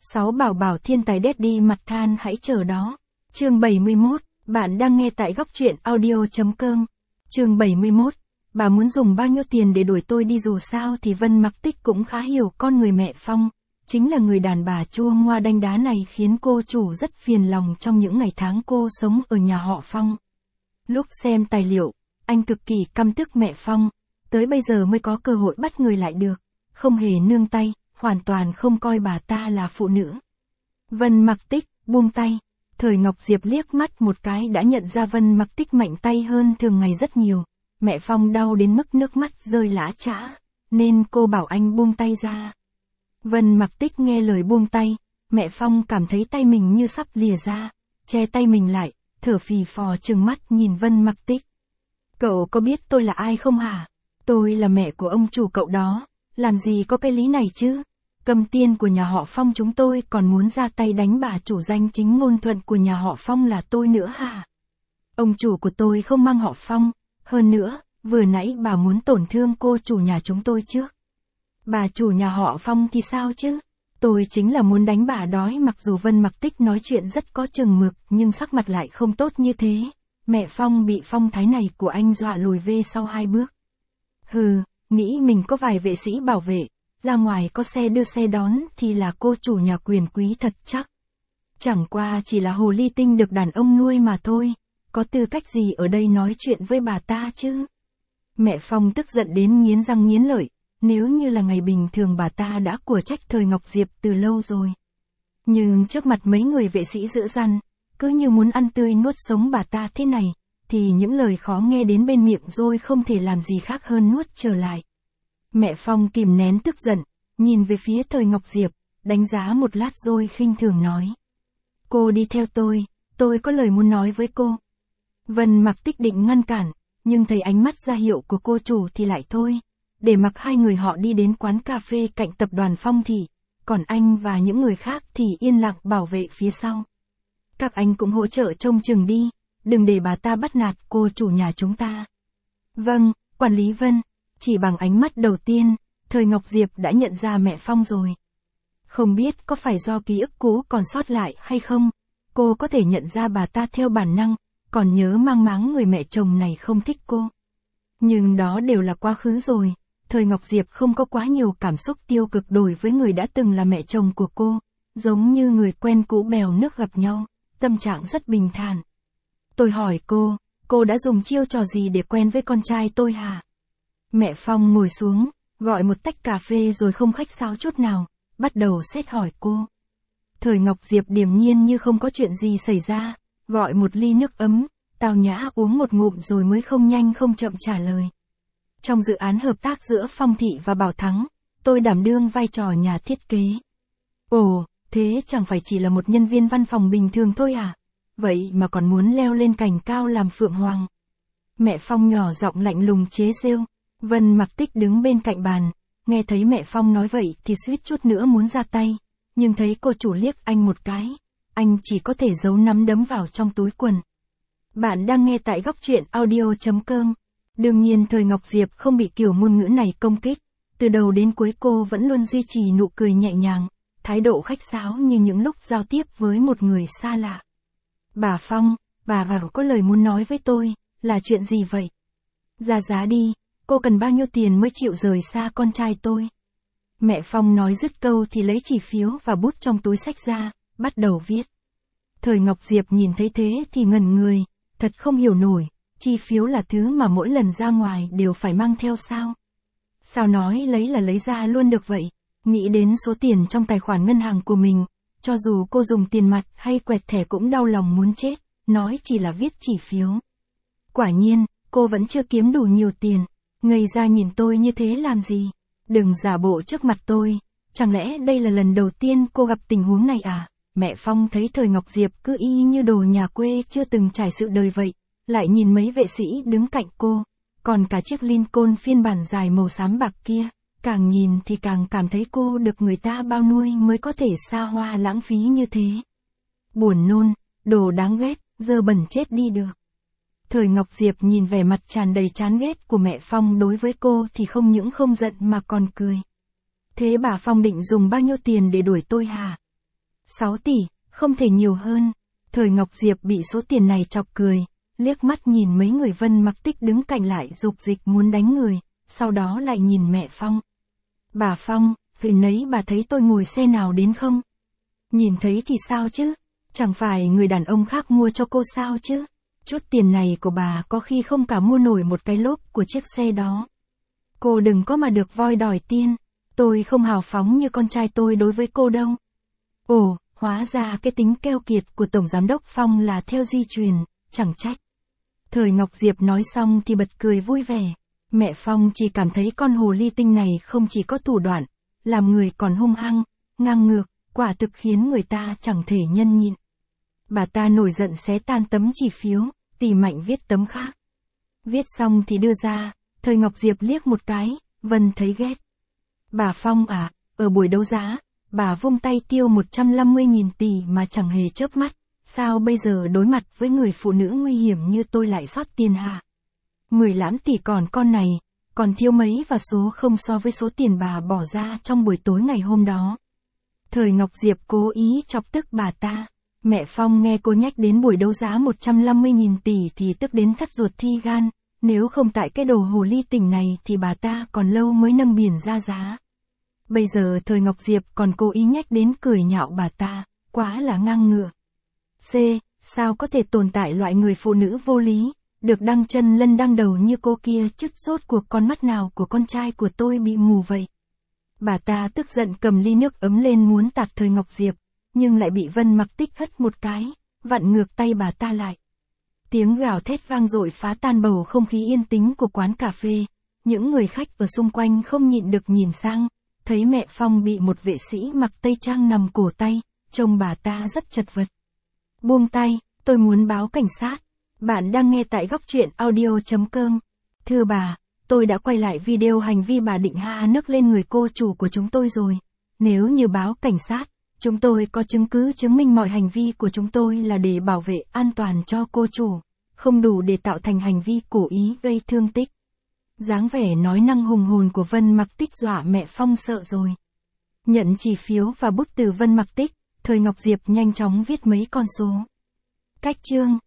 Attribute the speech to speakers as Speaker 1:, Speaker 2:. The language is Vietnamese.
Speaker 1: 6 bảo bảo thiên tài daddy mặt than hãy chờ đó. Chương 71, bạn đang nghe tại góc truyện audio.com. Chương 71, bà muốn dùng bao nhiêu tiền để đuổi tôi đi, dù sao thì Vân Mặc Tích cũng khá hiểu con người mẹ Phong. Chính là người đàn bà chua ngoa đanh đá này khiến cô chủ rất phiền lòng trong những ngày tháng cô sống ở nhà họ Phong. Lúc xem tài liệu, anh cực kỳ căm tức mẹ Phong, tới bây giờ mới có cơ hội bắt người lại được, không hề nương tay, hoàn toàn không coi bà ta là phụ nữ. Vân Mặc Tích, buông tay. Thời Ngọc Diệp liếc mắt một cái đã nhận ra Vân Mặc Tích mạnh tay hơn thường ngày rất nhiều. Mẹ Phong đau đến mức nước mắt rơi lã chã, nên cô bảo anh buông tay ra. Vân Mặc Tích nghe lời buông tay, mẹ Phong cảm thấy tay mình như sắp lìa ra, che tay mình lại, thở phì phò trừng mắt nhìn Vân Mặc Tích. Cậu có biết tôi là ai không hả? Tôi là mẹ của ông chủ cậu đó, làm gì có cái lý này chứ? Cầm tiên của nhà họ Phong chúng tôi còn muốn ra tay đánh bà chủ danh chính ngôn thuận của nhà họ Phong là tôi nữa hả? Ông chủ của tôi không mang họ Phong, hơn nữa, vừa nãy bà muốn tổn thương cô chủ nhà chúng tôi trước. Bà chủ nhà họ Phong thì sao chứ? Tôi chính là muốn đánh bà đói. Mặc dù Vân Mặc Tích nói chuyện rất có chừng mực nhưng sắc mặt lại không tốt như thế. Mẹ Phong bị phong thái này của anh dọa lùi về sau 2 bước. Hừ, nghĩ mình có vài vệ sĩ bảo vệ, ra ngoài có xe đưa xe đón thì là cô chủ nhà quyền quý thật chắc. Chẳng qua chỉ là hồ ly tinh được đàn ông nuôi mà thôi, có tư cách gì ở đây nói chuyện với bà ta chứ? Mẹ Phong tức giận đến nghiến răng nghiến lợi, nếu như là ngày bình thường bà ta đã của trách Thời Ngọc Diệp từ lâu rồi. Nhưng trước mặt mấy người vệ sĩ dữ dằn, cứ như muốn ăn tươi nuốt sống bà ta thế này, thì những lời khó nghe đến bên miệng rồi không thể làm gì khác hơn nuốt trở lại. Mẹ Phong kìm nén tức giận, nhìn về phía Thời Ngọc Diệp, đánh giá một lát rồi khinh thường nói. Cô đi theo tôi có lời muốn nói với cô. Vân Mặc Tích định ngăn cản, nhưng thấy ánh mắt ra hiệu của cô chủ thì lại thôi, để mặc hai người họ đi đến quán cà phê cạnh tập đoàn Phong Thị, còn anh và những người khác thì yên lặng bảo vệ phía sau. Các anh cũng hỗ trợ trông chừng đi, đừng để bà ta bắt nạt cô chủ nhà chúng ta. Vâng, quản lý Vân. Chỉ bằng ánh mắt đầu tiên, Thời Ngọc Diệp đã nhận ra mẹ Phong rồi. Không biết có phải do ký ức cũ còn sót lại hay không, cô có thể nhận ra bà ta theo bản năng, còn nhớ mang máng người mẹ chồng này không thích cô. Nhưng đó đều là quá khứ rồi, Thời Ngọc Diệp không có quá nhiều cảm xúc tiêu cực đối với người đã từng là mẹ chồng của cô, giống như người quen cũ bèo nước gặp nhau, tâm trạng rất bình thản. Tôi hỏi cô đã dùng chiêu trò gì để quen với con trai tôi hả? Mẹ Phong ngồi xuống, gọi một tách cà phê rồi không khách sáo chút nào, bắt đầu xét hỏi cô. Thời Ngọc Diệp điềm nhiên như không có chuyện gì xảy ra, gọi một ly nước ấm, tao nhã uống một ngụm rồi mới không nhanh không chậm trả lời. Trong dự án hợp tác giữa Phong Thị và Bảo Thắng, tôi đảm đương vai trò nhà thiết kế. Ồ, thế chẳng phải chỉ là một nhân viên văn phòng bình thường thôi à? Vậy mà còn muốn leo lên cành cao làm phượng hoàng. Mẹ Phong nhỏ giọng lạnh lùng chế giễu. Vân Mặc Tích đứng bên cạnh bàn, nghe thấy mẹ Phong nói vậy thì suýt chút nữa muốn ra tay, nhưng thấy cô chủ liếc anh một cái, anh chỉ có thể giấu nắm đấm vào trong túi quần. Bạn đang nghe tại góc truyện audio.com. Đương nhiên Thời Ngọc Diệp không bị kiểu ngôn ngữ này công kích, từ đầu đến cuối cô vẫn luôn duy trì nụ cười nhẹ nhàng, thái độ khách sáo như những lúc giao tiếp với một người xa lạ. Bà Phong, bà vào có lời muốn nói với tôi, là chuyện gì vậy? Ra giá đi. Cô cần bao nhiêu tiền mới chịu rời xa con trai tôi? Mẹ Phong nói dứt câu thì lấy chỉ phiếu và bút trong túi xách ra, bắt đầu viết. Thời Ngọc Diệp nhìn thấy thế thì ngẩn người, thật không hiểu nổi, chi phiếu là thứ mà mỗi lần ra ngoài đều phải mang theo sao? Sao nói lấy là lấy ra luôn được vậy? Nghĩ đến số tiền trong tài khoản ngân hàng của mình, cho dù cô dùng tiền mặt hay quẹt thẻ cũng đau lòng muốn chết, nói chỉ là viết chỉ phiếu. Quả nhiên, cô vẫn chưa kiếm đủ nhiều tiền. Ngây ra nhìn tôi như thế làm gì? Đừng giả bộ trước mặt tôi, chẳng lẽ đây là lần đầu tiên cô gặp tình huống này à? Mẹ Phong thấy Thời Ngọc Diệp cứ y như đồ nhà quê chưa từng trải sự đời vậy, lại nhìn mấy vệ sĩ đứng cạnh cô, còn cả chiếc Lincoln phiên bản dài màu xám bạc kia, càng nhìn thì càng cảm thấy cô được người ta bao nuôi mới có thể xa hoa lãng phí như thế. Buồn nôn, đồ đáng ghét, dơ bẩn chết đi được. Thời Ngọc Diệp nhìn vẻ mặt tràn đầy chán ghét của mẹ Phong đối với cô thì không những không giận mà còn cười. Thế bà Phong định dùng bao nhiêu tiền để đuổi tôi hả? 6 tỷ, không thể nhiều hơn. Thời Ngọc Diệp bị số tiền này chọc cười, liếc mắt nhìn mấy người Vân Mặc Tích đứng cạnh lại dục dịch muốn đánh người, sau đó lại nhìn mẹ Phong. Bà Phong, về nấy bà thấy tôi ngồi xe nào đến không? Nhìn thấy thì sao chứ? Chẳng phải người đàn ông khác mua cho cô sao chứ? Chút tiền này của bà có khi không cả mua nổi một cái lốp của chiếc xe đó. Cô đừng có mà được voi đòi tiên, tôi không hào phóng như con trai tôi đối với cô đâu. Ồ, hóa ra cái tính keo kiệt của Tổng Giám đốc Phong là theo di truyền, chẳng trách. Thời Ngọc Diệp nói xong thì bật cười vui vẻ. Mẹ Phong chỉ cảm thấy con hồ ly tinh này không chỉ có thủ đoạn, làm người còn hung hăng, ngang ngược, quả thực khiến người ta chẳng thể nhân nhịn. Bà ta nổi giận xé tan tấm chỉ phiếu, tỉ mạnh viết tấm khác. Viết xong thì đưa ra, Thời Ngọc Diệp liếc một cái, Vân thấy ghét. Bà Phong à, ở buổi đấu giá, bà vung tay tiêu 150.000 tỷ mà chẳng hề chớp mắt, sao bây giờ đối mặt với người phụ nữ nguy hiểm như tôi lại sót tiền hả? 10 lãm tỷ còn con này, còn thiếu mấy và số không so với số tiền bà bỏ ra trong buổi tối ngày hôm đó. Thời Ngọc Diệp cố ý chọc tức bà ta. Mẹ Phong nghe cô nhắc đến buổi đấu giá 150.000 tỷ thì tức đến thắt ruột thi gan, nếu không tại cái đồ hồ ly tinh này thì bà ta còn lâu mới nâng biển ra giá. Bây giờ Thời Ngọc Diệp còn cố ý nhắc đến cười nhạo bà ta, quá là ngang ngửa. Sao có thể tồn tại loại người phụ nữ vô lý, được đăng chân lân đăng đầu như cô kia chứ rốt cuộc con mắt nào của con trai của tôi bị mù vậy? Bà ta tức giận cầm ly nước ấm lên muốn tạt Thời Ngọc Diệp, nhưng lại bị Vân Mặc Tích hất một cái, vặn ngược tay bà ta lại. Tiếng gào thét vang dội phá tan bầu không khí yên tĩnh của quán cà phê. Những người khách ở xung quanh không nhịn được nhìn sang, thấy mẹ Phong bị một vệ sĩ mặc tây trang nằm cổ tay, trông bà ta rất chật vật. Buông tay, tôi muốn báo cảnh sát. Bạn đang nghe tại góc truyện audio.com. Thưa bà, tôi đã quay lại video hành vi bà Định Ha nức lên người cô chủ của chúng tôi rồi. Nếu như báo cảnh sát, chúng tôi có chứng cứ chứng minh mọi hành vi của chúng tôi là để bảo vệ an toàn cho cô chủ, không đủ để tạo thành hành vi cố ý gây thương tích. Dáng vẻ nói năng hùng hồn của Vân Mặc Tích dọa mẹ Phong sợ rồi. Nhận chỉ phiếu và bút từ Vân Mặc Tích, Thời Ngọc Diệp nhanh chóng viết mấy con số. Cách chương